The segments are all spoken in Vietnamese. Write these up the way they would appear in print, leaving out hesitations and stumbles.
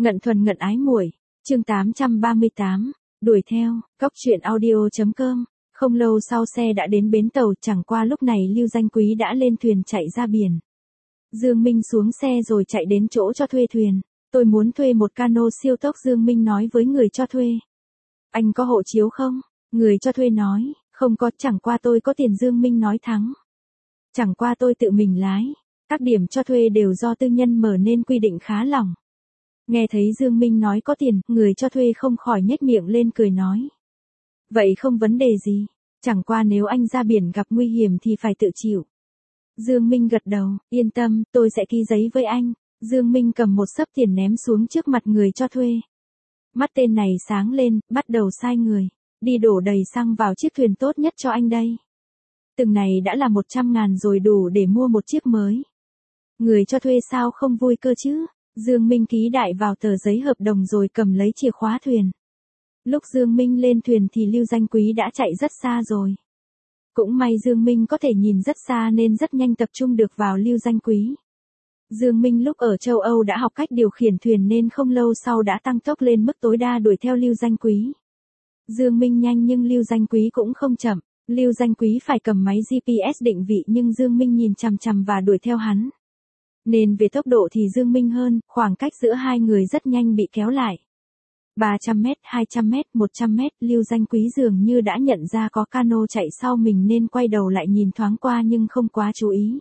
Ngận thuần ngận ái muội, chương 838, đuổi theo, Cóc truyện audio.com. Không lâu sau xe đã đến bến tàu, chẳng qua lúc này Lưu Danh Quý đã lên thuyền chạy ra biển. Dương Minh xuống xe rồi chạy đến chỗ cho thuê thuyền. Tôi muốn thuê một cano siêu tốc, Dương Minh nói với người cho thuê. Anh có hộ chiếu không? Người cho thuê nói, không có, chẳng qua tôi có tiền, Dương Minh nói thắng. Chẳng qua tôi tự mình lái, các điểm cho thuê đều do tư nhân mở nên quy định khá lỏng. Nghe thấy Dương Minh nói có tiền, người cho thuê không khỏi nhếch miệng lên cười nói. Vậy không vấn đề gì, chẳng qua nếu anh ra biển gặp nguy hiểm thì phải tự chịu. Dương Minh gật đầu, yên tâm, tôi sẽ ký giấy với anh. Dương Minh cầm một xấp tiền ném xuống trước mặt người cho thuê. Mắt tên này sáng lên, bắt đầu sai người, đi đổ đầy xăng vào chiếc thuyền tốt nhất cho anh đây. Từng này đã là 100.000 rồi, đủ để mua một chiếc mới. Người cho thuê sao không vui cơ chứ? Dương Minh ký đại vào tờ giấy hợp đồng rồi cầm lấy chìa khóa thuyền. Lúc Dương Minh lên thuyền thì Lưu Danh Quý đã chạy rất xa rồi. Cũng may Dương Minh có thể nhìn rất xa nên rất nhanh tập trung được vào Lưu Danh Quý. Dương Minh lúc ở châu Âu đã học cách điều khiển thuyền nên không lâu sau đã tăng tốc lên mức tối đa đuổi theo Lưu Danh Quý. Dương Minh nhanh nhưng Lưu Danh Quý cũng không chậm. Lưu Danh Quý phải cầm máy GPS định vị nhưng Dương Minh nhìn chằm chằm và đuổi theo hắn. Nên về tốc độ thì Dương Minh hơn, khoảng cách giữa hai người rất nhanh bị kéo lại. 300m, 200m, 100m, Lưu Danh Quý dường như đã nhận ra có cano chạy sau mình nên quay đầu lại nhìn thoáng qua nhưng không quá chú ý.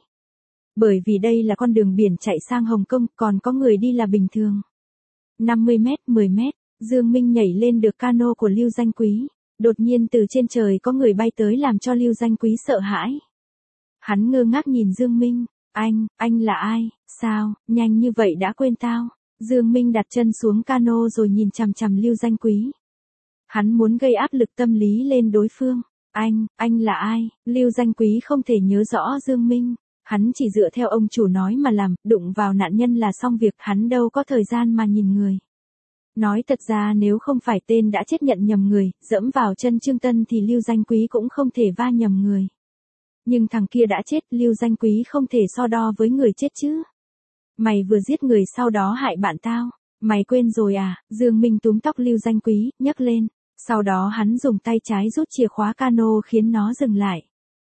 Bởi vì đây là con đường biển chạy sang Hồng Kông, còn có người đi là bình thường. 50m, 10m, Dương Minh nhảy lên được cano của Lưu Danh Quý. Đột nhiên từ trên trời có người bay tới làm cho Lưu Danh Quý sợ hãi. Hắn ngơ ngác nhìn Dương Minh. Anh là ai, sao, nhanh như vậy đã quên tao? Dương Minh đặt chân xuống cano rồi nhìn chằm chằm Lưu Danh Quý. Hắn muốn gây áp lực tâm lý lên đối phương. Anh là ai? Lưu Danh Quý không thể nhớ rõ Dương Minh. Hắn chỉ dựa theo ông chủ nói mà làm, đụng vào nạn nhân là xong việc, hắn đâu có thời gian mà nhìn người. Nói thật ra nếu không phải tên đã chết nhận nhầm người, dẫm vào chân Trương Tân thì Lưu Danh Quý cũng không thể va nhầm người. Nhưng thằng kia đã chết, Lưu Danh Quý không thể so đo với người chết chứ. Mày vừa giết người sau đó hại bạn tao. Mày quên rồi à? Dương Minh túm tóc Lưu Danh Quý, nhấc lên. Sau đó hắn dùng tay trái rút chìa khóa cano khiến nó dừng lại.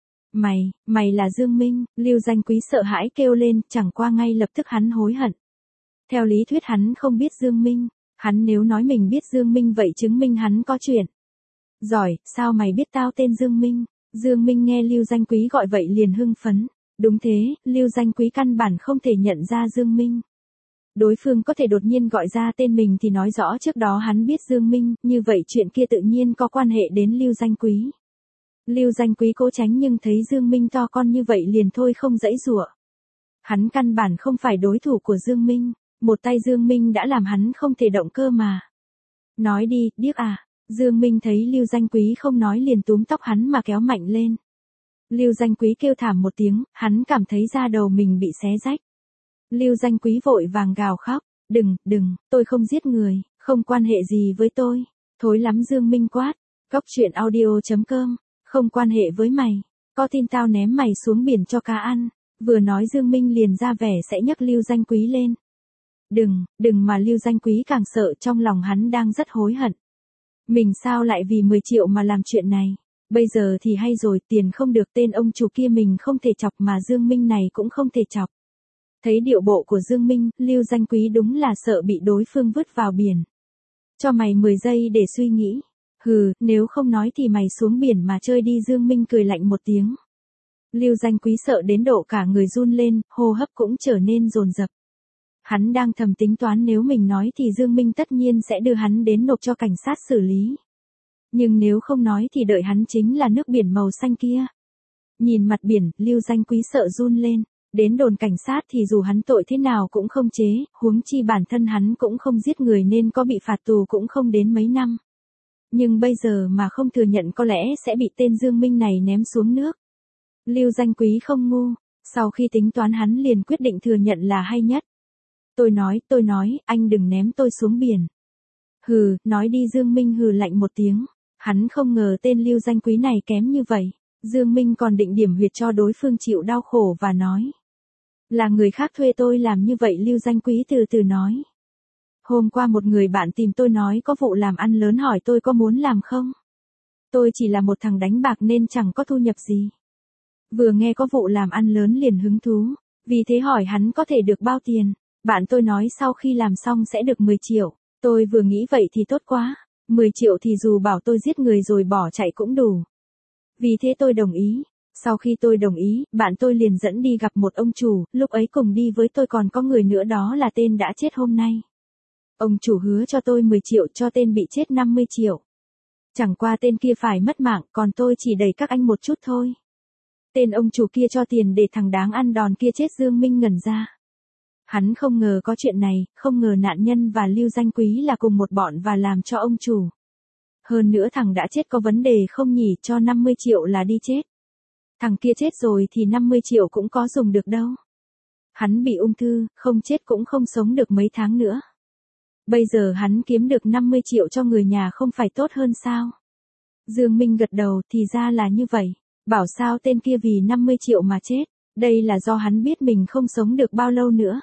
Mày là Dương Minh, Lưu Danh Quý sợ hãi kêu lên, chẳng qua ngay lập tức hắn hối hận. Theo lý thuyết hắn không biết Dương Minh. Hắn nếu nói mình biết Dương Minh vậy chứng minh hắn có chuyện. Giỏi, sao mày biết tao tên Dương Minh? Dương Minh nghe Lưu Danh Quý gọi vậy liền hưng phấn. Đúng thế, Lưu Danh Quý căn bản không thể nhận ra Dương Minh. Đối phương có thể đột nhiên gọi ra tên mình thì nói rõ trước đó hắn biết Dương Minh, như vậy chuyện kia tự nhiên có quan hệ đến Lưu Danh Quý. Lưu Danh Quý cố tránh nhưng thấy Dương Minh to con như vậy liền thôi không giãy giụa. Hắn căn bản không phải đối thủ của Dương Minh, một tay Dương Minh đã làm hắn không thể động cơ mà. Nói đi, điếc à? Dương Minh thấy Lưu Danh Quý không nói liền túm tóc hắn mà kéo mạnh lên. Lưu Danh Quý kêu thảm một tiếng, hắn cảm thấy da đầu mình bị xé rách. Lưu Danh Quý vội vàng gào khóc, đừng, tôi không giết người, không quan hệ gì với tôi. Thối lắm, Dương Minh quát. Cóc truyện audio.com, không quan hệ với mày, có tin tao ném mày xuống biển cho cá ăn. Vừa nói Dương Minh liền ra vẻ sẽ nhấc Lưu Danh Quý lên. Đừng mà Lưu Danh Quý càng sợ, trong lòng hắn đang rất hối hận. Mình sao lại vì 10 triệu mà làm chuyện này? Bây giờ thì hay rồi, tiền không được, tên ông chủ kia mình không thể chọc mà Dương Minh này cũng không thể chọc. Thấy điệu bộ của Dương Minh, Lưu Danh Quý đúng là sợ bị đối phương vứt vào biển. Cho mày 10 giây để suy nghĩ. Hừ, nếu không nói thì mày xuống biển mà chơi đi. Dương Minh cười lạnh một tiếng. Lưu Danh Quý sợ đến độ cả người run lên, hô hấp cũng trở nên dồn dập. Hắn đang thầm tính toán nếu mình nói thì Dương Minh tất nhiên sẽ đưa hắn đến nộp cho cảnh sát xử lý. Nhưng nếu không nói thì đợi hắn chính là nước biển màu xanh kia. Nhìn mặt biển, Lưu Danh Quý sợ run lên. Đến đồn cảnh sát thì dù hắn tội thế nào cũng không chế, huống chi bản thân hắn cũng không giết người nên có bị phạt tù cũng không đến mấy năm. Nhưng bây giờ mà không thừa nhận có lẽ sẽ bị tên Dương Minh này ném xuống nước. Lưu Danh Quý không ngu, sau khi tính toán hắn liền quyết định thừa nhận là hay nhất. Tôi nói, anh đừng ném tôi xuống biển. Hừ, nói đi. Dương Minh hừ lạnh một tiếng. Hắn không ngờ tên Lưu Danh Quý này kém như vậy. Dương Minh còn định điểm huyệt cho đối phương chịu đau khổ và nói. Là người khác thuê tôi làm như vậy. Lưu Danh Quý từ từ nói. Hôm qua một người bạn tìm tôi nói có vụ làm ăn lớn hỏi tôi có muốn làm không. Tôi chỉ là một thằng đánh bạc nên chẳng có thu nhập gì. Vừa nghe có vụ làm ăn lớn liền hứng thú, vì thế hỏi hắn có thể được bao tiền. Bạn tôi nói sau khi làm xong sẽ được 10 triệu. Tôi vừa nghĩ vậy thì tốt quá, 10 triệu thì dù bảo tôi giết người rồi bỏ chạy cũng đủ. Vì thế tôi đồng ý. Sau khi tôi đồng ý, bạn tôi liền dẫn đi gặp một ông chủ, lúc ấy cùng đi với tôi còn có người nữa đó là tên đã chết hôm nay. Ông chủ hứa cho tôi 10 triệu cho tên bị chết 50 triệu. Chẳng qua tên kia phải mất mạng, còn tôi chỉ đẩy các anh một chút thôi. Tên ông chủ kia cho tiền để thằng đáng ăn đòn kia chết. Dương Minh ngẩn ra. Hắn không ngờ có chuyện này, không ngờ nạn nhân và Lưu Danh Quý là cùng một bọn và làm cho ông chủ. Hơn nữa thằng đã chết có vấn đề không nhỉ, cho 50 triệu là đi chết. Thằng kia chết rồi thì 50 triệu cũng có dùng được đâu. Hắn bị ung thư, không chết cũng không sống được mấy tháng nữa. Bây giờ hắn kiếm được 50 triệu cho người nhà không phải tốt hơn sao? Dương Minh gật đầu, thì ra là như vậy. Bảo sao tên kia vì 50 triệu mà chết. Đây là do hắn biết mình không sống được bao lâu nữa.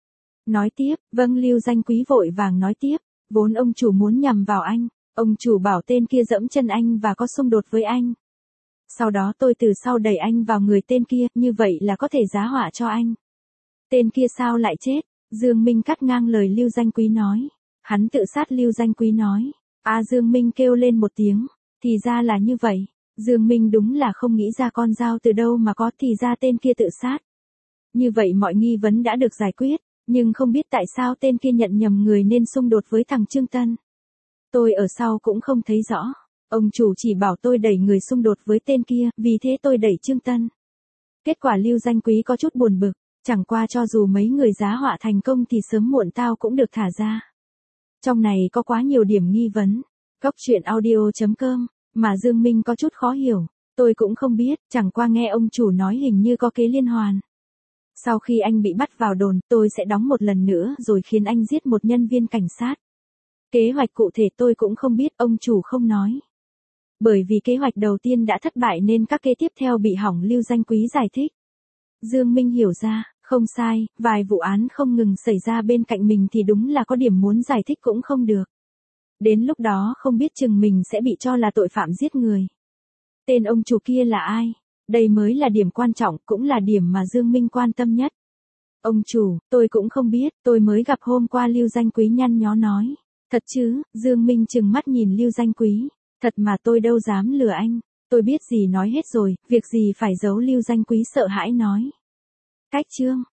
Nói tiếp, vâng. Lưu Danh Quý vội vàng nói tiếp. Vốn ông chủ muốn nhằm vào anh. Ông chủ bảo tên kia giẫm chân anh và có xung đột với anh. Sau đó tôi từ sau đẩy anh vào người tên kia, như vậy là có thể giá họa cho anh. Tên kia sao lại chết? Dương Minh cắt ngang lời Lưu Danh Quý nói. Hắn tự sát. Lưu Danh Quý nói. Dương Minh kêu lên một tiếng. Thì ra là như vậy. Dương Minh đúng là không nghĩ ra con dao từ đâu mà có, thì ra tên kia tự sát. Như vậy mọi nghi vấn đã được giải quyết, nhưng không biết tại sao tên kia nhận nhầm người nên xung đột với thằng Trương Tân. Tôi ở sau cũng không thấy rõ. Ông chủ chỉ bảo tôi đẩy người xung đột với tên kia, vì thế tôi đẩy Trương Tân. Kết quả Lưu Danh Quý có chút buồn bực, chẳng qua cho dù mấy người giá họa thành công thì sớm muộn tao cũng được thả ra. Trong này có quá nhiều điểm nghi vấn. Cóc truyện audio.com, mà Dương Minh có chút khó hiểu. Tôi cũng không biết, chẳng qua nghe ông chủ nói hình như có kế liên hoàn. Sau khi anh bị bắt vào đồn, tôi sẽ đóng một lần nữa rồi khiến anh giết một nhân viên cảnh sát. Kế hoạch cụ thể tôi cũng không biết, ông chủ không nói. Bởi vì kế hoạch đầu tiên đã thất bại nên các kế tiếp theo bị hỏng. Lưu Danh Quý giải thích. Dương Minh hiểu ra, không sai, vài vụ án không ngừng xảy ra bên cạnh mình thì đúng là có điểm muốn giải thích cũng không được. Đến lúc đó không biết chừng mình sẽ bị cho là tội phạm giết người. Tên ông chủ kia là ai? Đây mới là điểm quan trọng, cũng là điểm mà Dương Minh quan tâm nhất. Ông chủ, tôi cũng không biết, tôi mới gặp hôm qua. Lưu Danh Quý nhăn nhó nói. Thật chứ? Dương Minh trừng mắt nhìn Lưu Danh Quý. Thật mà, tôi đâu dám lừa anh. Tôi biết gì nói hết rồi, việc gì phải giấu. Lưu Danh Quý sợ hãi nói. Cách chương